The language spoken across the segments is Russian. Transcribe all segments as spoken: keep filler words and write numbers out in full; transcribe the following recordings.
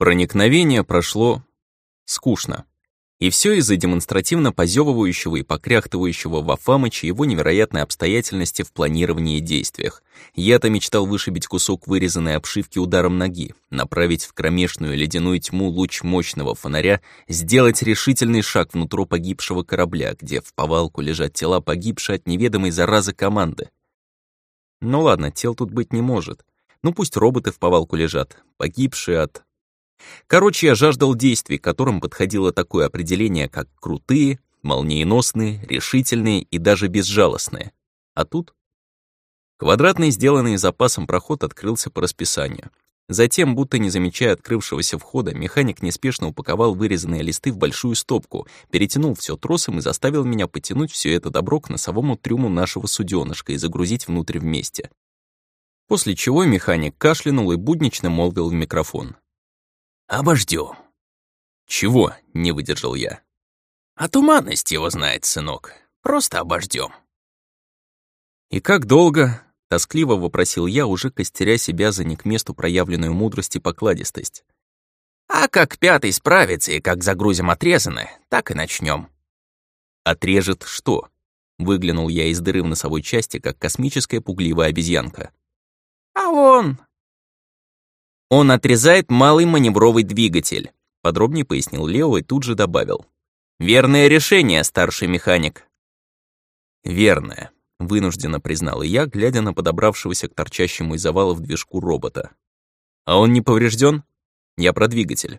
Проникновение прошло скучно. И все из-за демонстративно позевывающего и покряхтывающего Вафамыча его невероятной обстоятельности в планировании и действиях. Я-то мечтал вышибить кусок вырезанной обшивки ударом ноги, направить в кромешную ледяную тьму луч мощного фонаря, сделать решительный шаг внутрь погибшего корабля, где в повалку лежат тела погибшей от неведомой заразы команды. Ну ладно, тел тут быть не может. Ну пусть роботы в повалку лежат, погибшие от... Короче, я жаждал действий, к которым подходило такое определение, как крутые, молниеносные, решительные и даже безжалостные. А тут? Квадратный, сделанный запасом проход открылся по расписанию. Затем, будто не замечая открывшегося входа, механик неспешно упаковал вырезанные листы в большую стопку, перетянул все тросом и заставил меня потянуть все это добро к носовому трюму нашего суденышка и загрузить внутрь вместе. После чего механик кашлянул и буднично молвил в микрофон. «Обождём». «Чего?» — не выдержал я. «А туманность его знает, сынок. Просто обождём». «И как долго?» — тоскливо вопросил я, уже костеря себя за не к месту проявленную мудрость и покладистость. «А как пятый справится и как загрузим отрезаны, так и начнём». «Отрежет что?» — выглянул я из дыры в носовой части, как космическая пугливая обезьянка. «А он...» «Он отрезает малый маневровый двигатель», — подробнее пояснил Лео и тут же добавил. «Верное решение, старший механик». «Верное», — вынужденно признал и я, глядя на подобравшегося к торчащему из завалов движку робота. «А он не поврежден? Я про двигатель».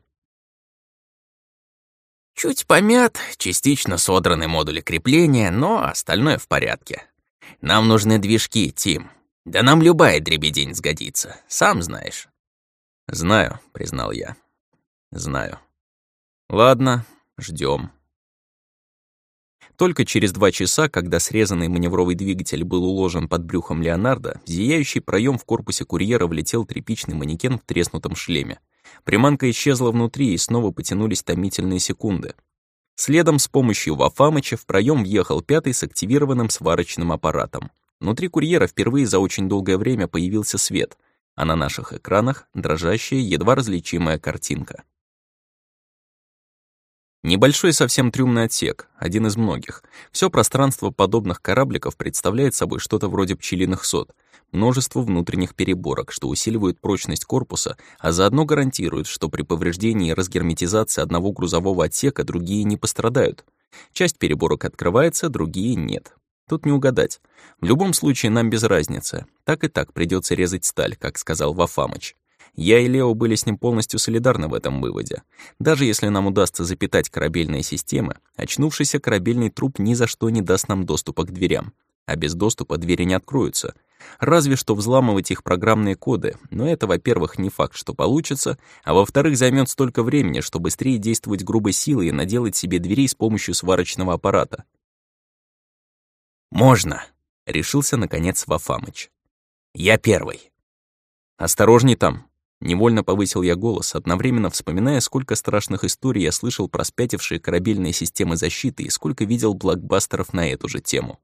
«Чуть помят, частично содраны модули крепления, но остальное в порядке. Нам нужны движки, Тим. Да нам любая дребедень сгодится, сам знаешь». «Знаю», — признал я. «Знаю. Ладно, ждем». Только через два часа, когда срезанный маневровый двигатель был уложен под брюхом Леонардо, в зияющий проем в корпусе курьера влетел тряпичный манекен в треснутом шлеме. Приманка исчезла внутри, и снова потянулись томительные секунды. Следом с помощью Вафамыча в проем въехал пятый с активированным сварочным аппаратом. Внутри курьера впервые за очень долгое время появился свет — а на наших экранах дрожащая, едва различимая картинка. Небольшой совсем трюмный отсек, один из многих. Все пространство подобных корабликов представляет собой что-то вроде пчелиных сот, множество внутренних переборок, что усиливают прочность корпуса, а заодно гарантируют, что при повреждении и разгерметизации одного грузового отсека другие не пострадают. Часть переборок открывается, другие нет. Тут не угадать. В любом случае нам без разницы. Так и так придется резать сталь, как сказал Вафамыч. Я и Лео были с ним полностью солидарны в этом выводе. Даже если нам удастся запитать корабельные системы, очнувшийся корабельный труп ни за что не даст нам доступа к дверям. А без доступа двери не откроются. Разве что взламывать их программные коды, но это, во-первых, не факт, что получится, а во-вторых, займет столько времени, что быстрее действовать грубой силой и наделать себе дверей с помощью сварочного аппарата. «Можно», — решился, наконец, Вафамыч. «Я первый». «Осторожней там», — невольно повысил я голос, одновременно вспоминая, сколько страшных историй я слышал про спятившие корабельные системы защиты и сколько видел блокбастеров на эту же тему.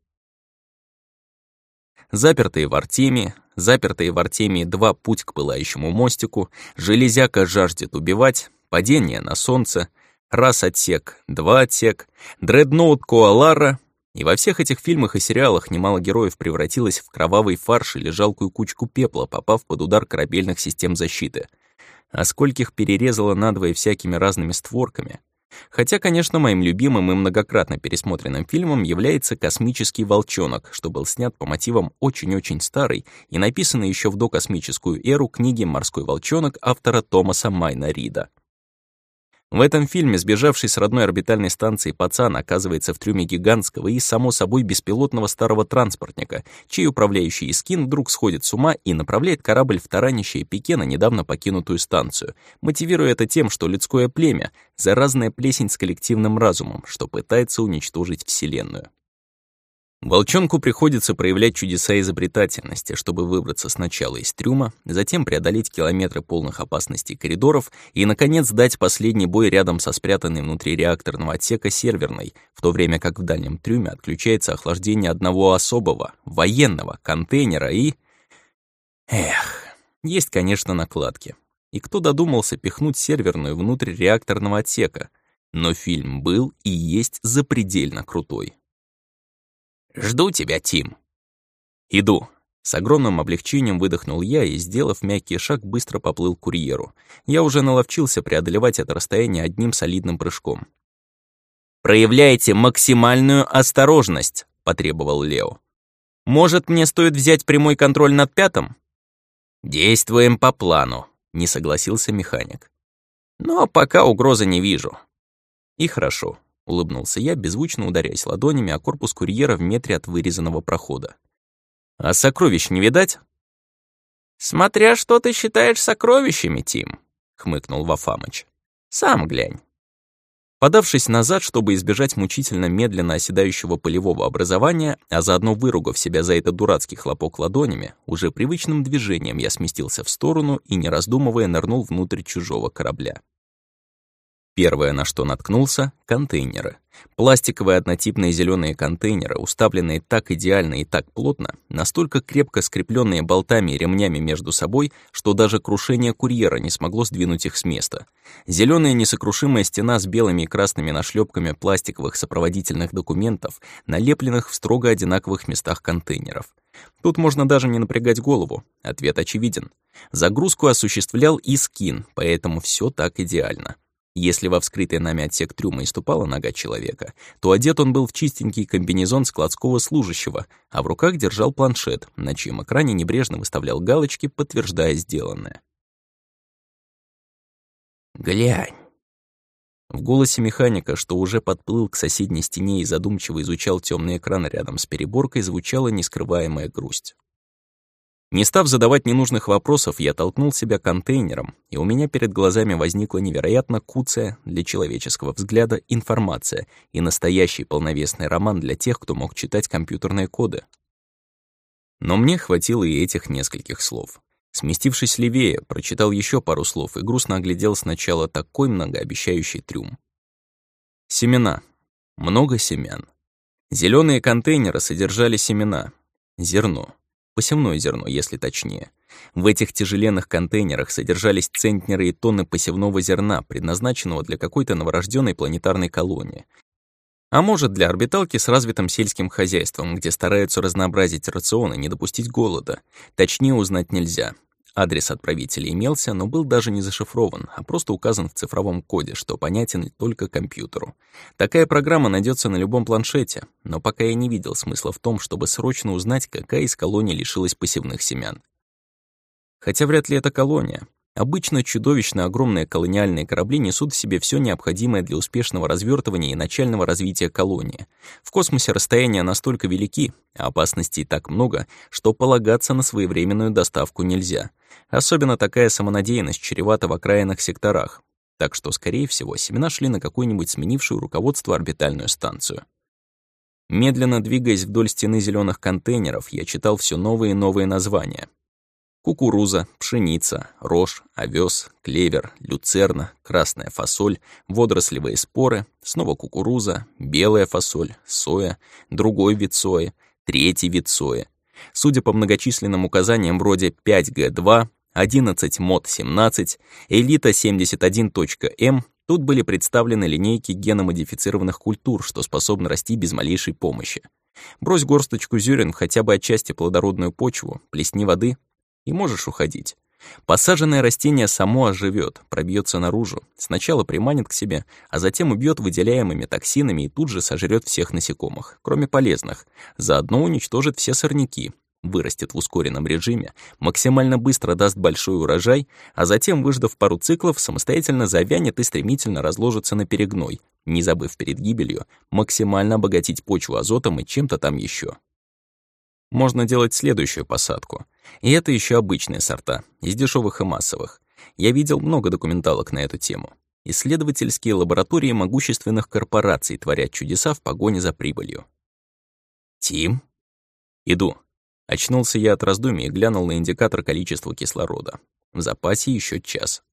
Запертые в Артемии, запертые в Артемии два путь к пылающему мостику, железяка жаждет убивать, падение на солнце, раз отсек, два отсек, дредноут Коалара. И во всех этих фильмах и сериалах немало героев превратилось в кровавый фарш или жалкую кучку пепла, попав под удар корабельных систем защиты. А скольких перерезало надвое всякими разными створками. Хотя, конечно, моим любимым и многократно пересмотренным фильмом является «Космический волчонок», что был снят по мотивам очень-очень старой и написанной еще в докосмическую эру книги «Морской волчонок» автора Томаса Майна Рида. В этом фильме сбежавший с родной орбитальной станции пацан оказывается в трюме гигантского и, само собой, беспилотного старого транспортника, чей управляющий Искин вдруг сходит с ума и направляет корабль в таранящее пике на недавно покинутую станцию, мотивируя это тем, что людское племя — заразная плесень с коллективным разумом, что пытается уничтожить Вселенную. Волчонку приходится проявлять чудеса изобретательности, чтобы выбраться сначала из трюма, затем преодолеть километры полных опасностей коридоров и, наконец, дать последний бой рядом со спрятанной внутри реакторного отсека серверной, в то время как в дальнем трюме отключается охлаждение одного особого, военного, контейнера и... Эх, есть, конечно, накладки. И кто додумался пихнуть серверную внутрь реакторного отсека? Но фильм был и есть запредельно крутой. «Жду тебя, Тим». «Иду». С огромным облегчением выдохнул я и, сделав мягкий шаг, быстро поплыл к курьеру. Я уже наловчился преодолевать это расстояние одним солидным прыжком. «Проявляйте максимальную осторожность», — потребовал Лео. «Может, мне стоит взять прямой контроль над пятым?» «Действуем по плану», — не согласился механик. «Но пока угрозы не вижу». «И хорошо», — улыбнулся я, беззвучно ударяясь ладонями о корпус курьера в метре от вырезанного прохода. «А сокровищ не видать?» «Смотря что ты считаешь сокровищами, Тим», — хмыкнул Вафамыч. «Сам глянь». Подавшись назад, чтобы избежать мучительно медленно оседающего пылевого образования, а заодно выругав себя за этот дурацкий хлопок ладонями, уже привычным движением я сместился в сторону и, не раздумывая, нырнул внутрь чужого корабля. Первое, на что наткнулся — контейнеры. Пластиковые однотипные зеленые контейнеры, уставленные так идеально и так плотно, настолько крепко скрепленные болтами и ремнями между собой, что даже крушение курьера не смогло сдвинуть их с места. Зеленая несокрушимая стена с белыми и красными нашлепками пластиковых сопроводительных документов, налепленных в строго одинаковых местах контейнеров. Тут можно даже не напрягать голову. Ответ очевиден. Загрузку осуществлял Искин, поэтому все так идеально. Если во вскрытый нами отсек трюма и ступала нога человека, то одет он был в чистенький комбинезон складского служащего, а в руках держал планшет, на чьем экране небрежно выставлял галочки, подтверждая сделанное. «Глянь». В голосе механика, что уже подплыл к соседней стене и задумчиво изучал темный экран рядом с переборкой, звучала нескрываемая грусть. Не став задавать ненужных вопросов, я толкнул себя контейнером, и у меня перед глазами возникла невероятно куцая для человеческого взгляда информация и настоящий полновесный роман для тех, кто мог читать компьютерные коды. Но мне хватило и этих нескольких слов. Сместившись левее, прочитал еще пару слов и грустно оглядел сначала такой многообещающий трюм. Семена. Много семян. Зеленые контейнеры содержали семена. Зерно. Посевное зерно, если точнее. В этих тяжеленных контейнерах содержались центнеры и тонны посевного зерна, предназначенного для какой-то новорожденной планетарной колонии. А может, для орбиталки с развитым сельским хозяйством, где стараются разнообразить рацион и не допустить голода. Точнее узнать нельзя. Адрес отправителя имелся, но был даже не зашифрован, а просто указан в цифровом коде, что понятен только компьютеру. Такая программа найдется на любом планшете, но пока я не видел смысла в том, чтобы срочно узнать, какая из колоний лишилась посевных семян. Хотя вряд ли это колония. Обычно чудовищно огромные колониальные корабли несут в себе все необходимое для успешного развертывания и начального развития колонии. В космосе расстояния настолько велики, а опасностей так много, что полагаться на своевременную доставку нельзя. Особенно такая самонадеянность чревата в окраинных секторах. Так что, скорее всего, семена шли на какую-нибудь сменившую руководство орбитальную станцию. Медленно двигаясь вдоль стены зеленых контейнеров, я читал все новые и новые названия. Кукуруза, пшеница, рожь, овес, клевер, люцерна, красная фасоль, водорослевые споры, снова кукуруза, белая фасоль, соя, другой вид сои, третий вид сои. Судя по многочисленным указаниям вроде пять гэ два, одиннадцать мод семнадцать, элита семьдесят один точка эм, тут были представлены линейки геномодифицированных культур, что способны расти без малейшей помощи. Брось горсточку зерен в хотя бы отчасти плодородную почву, плесни воды — и можешь уходить. Посаженное растение само оживет, пробьется наружу, сначала приманит к себе, а затем убьет выделяемыми токсинами и тут же сожрет всех насекомых, кроме полезных, заодно уничтожит все сорняки, вырастет в ускоренном режиме, максимально быстро даст большой урожай, а затем, выждав пару циклов, самостоятельно завянет и стремительно разложится на перегной, не забыв перед гибелью максимально обогатить почву азотом и чем-то там еще. Можно делать следующую посадку. И это еще обычные сорта, из дешевых и массовых. Я видел много документалок на эту тему. Исследовательские лаборатории могущественных корпораций творят чудеса в погоне за прибылью. «Тим?» «Иду». Очнулся я от раздумий и глянул на индикатор количества кислорода. В запасе еще час.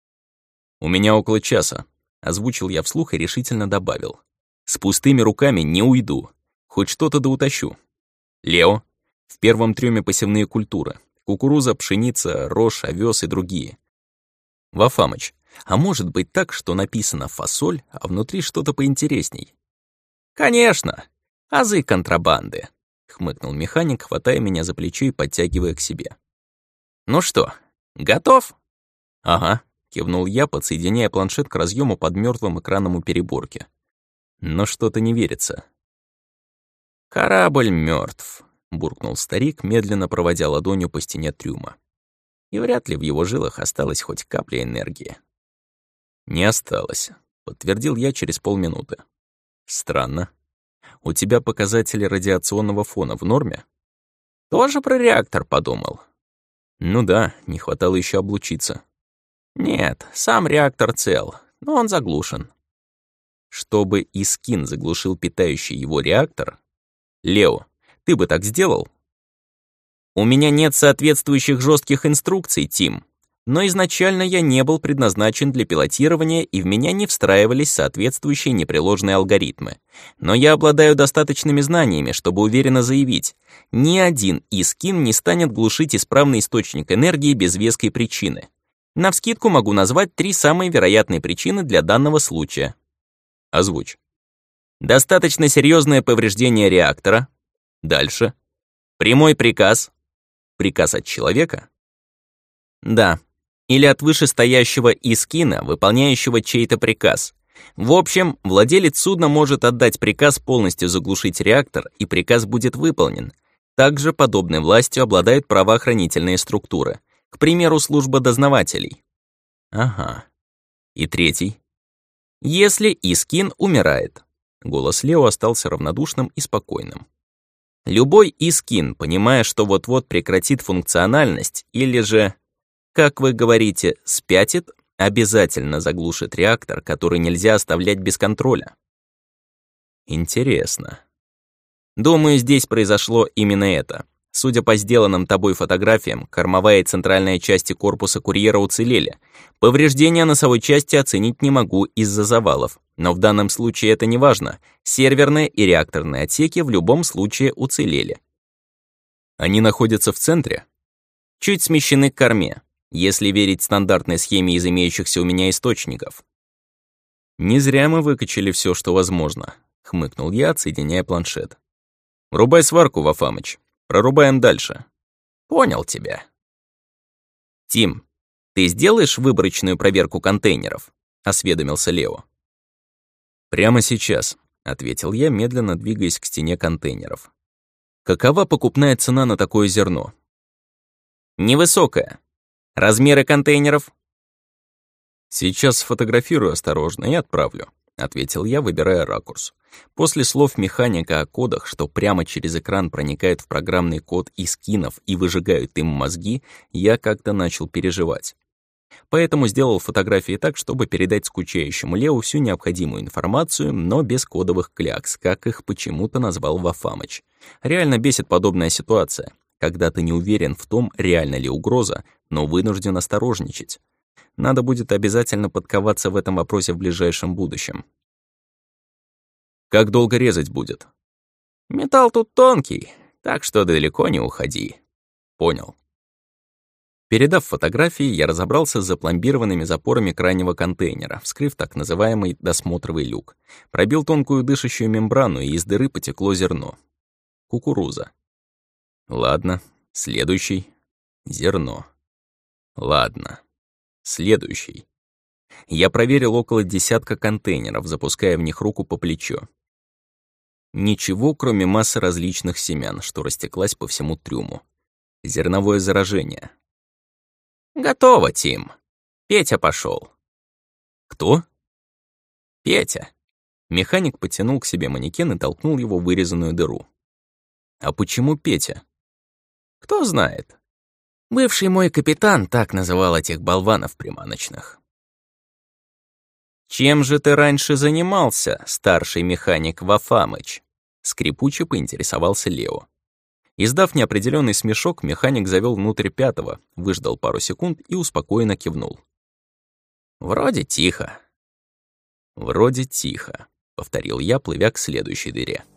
«У меня около часа», — озвучил я вслух и решительно добавил. «С пустыми руками не уйду. Хоть что-то да утащу. Лео, в первом трюме посевные культуры. Кукуруза, пшеница, рожь, овес и другие. Вафамыч, а может быть так, что написано «фасоль», а внутри что-то поинтересней? Конечно, азы контрабанды, хмыкнул механик, хватая меня за плечо и подтягивая к себе. Ну что, готов? Ага, кивнул я, подсоединяя планшет к разъему под мертвым экраном у переборки. Но что-то не верится. Корабль мертв, буркнул старик, медленно проводя ладонью по стене трюма. И вряд ли в его жилах осталась хоть капля энергии. «Не осталось», — подтвердил я через полминуты. «Странно. У тебя показатели радиационного фона в норме?» «Тоже про реактор подумал?» «Ну да, не хватало еще облучиться». «Нет, сам реактор цел, но он заглушен». «Чтобы Искин заглушил питающий его реактор? Лео, ты бы так сделал?» «У меня нет соответствующих жестких инструкций, Тим. Но изначально я не был предназначен для пилотирования, и в меня не встраивались соответствующие непреложные алгоритмы. Но я обладаю достаточными знаниями, чтобы уверенно заявить, ни один Искин не станет глушить исправный источник энергии без веской причины. Навскидку могу назвать три самые вероятные причины для данного случая. Озвучь. Достаточно серьезное повреждение реактора. Дальше. Прямой приказ. Приказ от человека? Да. Или от вышестоящего Искина, выполняющего чей-то приказ. В общем, владелец судна может отдать приказ полностью заглушить реактор, и приказ будет выполнен. Также подобной властью обладают правоохранительные структуры. К примеру, служба дознавателей. Ага. И третий. Если Искин умирает. Голос Лео остался равнодушным и спокойным. Любой Искин, понимая, что вот-вот прекратит функциональность, или же, как вы говорите, спятит, обязательно заглушит реактор, который нельзя оставлять без контроля. Интересно. Думаю, здесь произошло именно это. Судя по сделанным тобой фотографиям, кормовая и центральная части корпуса курьера уцелели. Повреждения носовой части оценить не могу из-за завалов. Но в данном случае это не важно. Серверные и реакторные отсеки в любом случае уцелели. Они находятся в центре? Чуть смещены к корме, если верить стандартной схеме из имеющихся у меня источников. «Не зря мы выкачали все, что возможно», — хмыкнул я, отсоединяя планшет. «Врубай сварку, Вафамыч. Прорубаем дальше». «Понял тебя». «Тим, ты сделаешь выборочную проверку контейнеров?» — осведомился Лео. «Прямо сейчас», — ответил я, медленно двигаясь к стене контейнеров. «Какова покупная цена на такое зерно?» «Невысокая. Размеры контейнеров?» «Сейчас сфотографирую осторожно и отправлю», — ответил я, выбирая ракурс. После слов механика о кодах, что прямо через экран проникают в программный код Искинов и выжигают им мозги, я как-то начал переживать. Поэтому сделал фотографии так, чтобы передать скучающему Лео всю необходимую информацию, но без кодовых клякс, как их почему-то назвал Вафамыч. Реально бесит подобная ситуация, когда ты не уверен в том, реальна ли угроза, но вынужден осторожничать. Надо будет обязательно подковаться в этом вопросе в ближайшем будущем. «Как долго резать будет?» «Металл тут тонкий, так что далеко не уходи». «Понял». Передав фотографии, я разобрался с запломбированными запорами крайнего контейнера, вскрыв так называемый досмотровый люк. Пробил тонкую дышащую мембрану, и из дыры потекло зерно. Кукуруза. Ладно, следующий. Зерно. Ладно. Следующий. Я проверил около десятка контейнеров, запуская в них руку по плечу. Ничего, кроме массы различных семян, что растеклась по всему трюму. Зерновое заражение. «Готово, Тим. Петя пошел». «Кто?» «Петя». Механик потянул к себе манекен и толкнул его в вырезанную дыру. «А почему Петя?» «Кто знает. Бывший мой капитан так называл этих болванов приманочных». «Чем же ты раньше занимался, старший механик Вафамыч?» Скрипуче поинтересовался Лео. Издав неопределенный смешок, механик завел внутрь пятого, выждал пару секунд и успокоенно кивнул. «Вроде тихо». «Вроде тихо», — повторил я, плывя к следующей дыре.